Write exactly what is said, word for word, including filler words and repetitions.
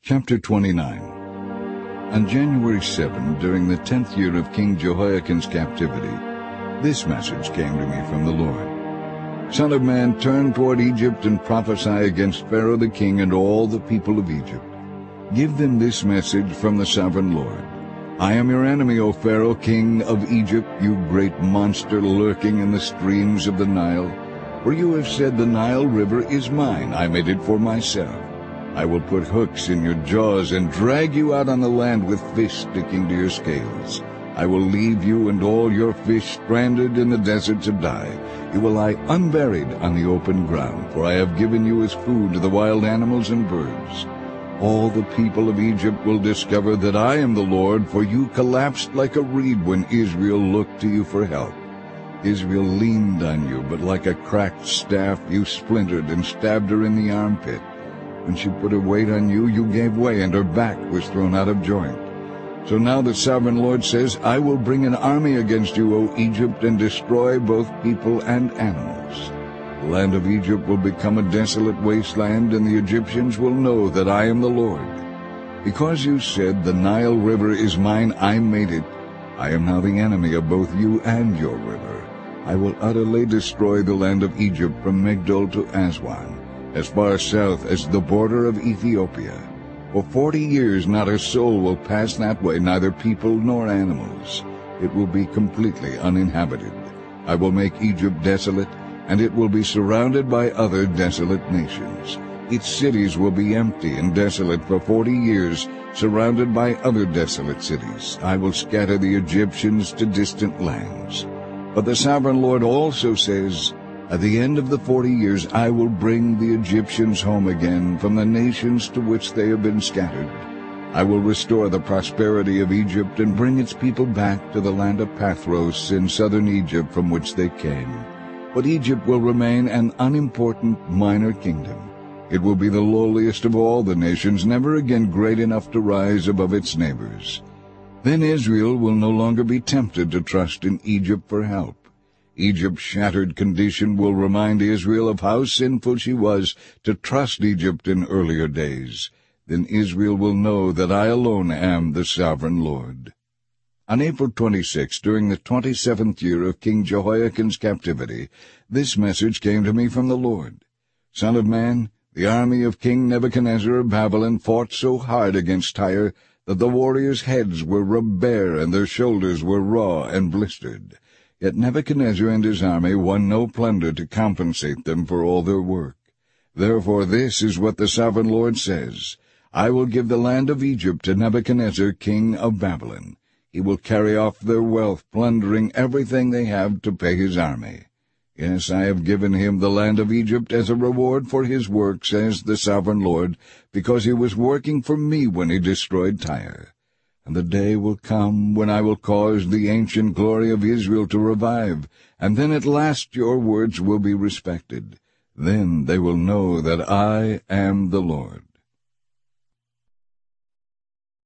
Chapter twenty-nine. On January seventh, during the tenth year of King Jehoiakim's captivity, this message came to me from the Lord. Son of man, turn toward Egypt and prophesy against Pharaoh the king and all the people of Egypt. Give them this message from the sovereign Lord. I am your enemy, O Pharaoh, king of Egypt, you great monster lurking in the streams of the Nile. For you have said, the Nile River is mine, I made it for myself. I will put hooks in your jaws and drag you out on the land with fish sticking to your scales. I will leave you and all your fish stranded in the desert to die. You will lie unburied on the open ground, for I have given you as food to the wild animals and birds. All the people of Egypt will discover that I am the Lord, for you collapsed like a reed when Israel looked to you for help. Israel leaned on you, but like a cracked staff you splintered and stabbed her in the armpit. When she put her weight on you, you gave way, and her back was thrown out of joint. So now the sovereign Lord says, I will bring an army against you, O Egypt, and destroy both people and animals. The land of Egypt will become a desolate wasteland, and the Egyptians will know that I am the Lord. Because you said, the Nile River is mine, I made it, I am now the enemy of both you and your river. I will utterly destroy the land of Egypt from Migdol to Aswan, as far south as the border of Ethiopia. For forty years not a soul will pass that way, neither people nor animals. It will be completely uninhabited. I will make Egypt desolate, and it will be surrounded by other desolate nations. Its cities will be empty and desolate for forty years, surrounded by other desolate cities. I will scatter the Egyptians to distant lands. But the sovereign Lord also says, at the end of the forty years I will bring the Egyptians home again from the nations to which they have been scattered. I will restore the prosperity of Egypt and bring its people back to the land of Pathros in southern Egypt from which they came. But Egypt will remain an unimportant minor kingdom. It will be the lowliest of all the nations, never again great enough to rise above its neighbors. Then Israel will no longer be tempted to trust in Egypt for help. Egypt's shattered condition will remind Israel of how sinful she was to trust Egypt in earlier days. Then Israel will know that I alone am the sovereign Lord. On April twenty-sixth, during the twenty-seventh year of King Jehoiakim's captivity, this message came to me from the Lord. Son of man, the army of King Nebuchadnezzar of Babylon fought so hard against Tyre that the warriors' heads were rubbed bare and their shoulders were raw and blistered. Yet Nebuchadnezzar and his army won no plunder to compensate them for all their work. Therefore this is what the sovereign Lord says, I will give the land of Egypt to Nebuchadnezzar, king of Babylon. He will carry off their wealth, plundering everything they have to pay his army. Yes, I have given him the land of Egypt as a reward for his work, says the sovereign Lord, because he was working for me when he destroyed Tyre. And the day will come when I will cause the ancient glory of Israel to revive, and then at last your words will be respected. Then they will know that I am the Lord.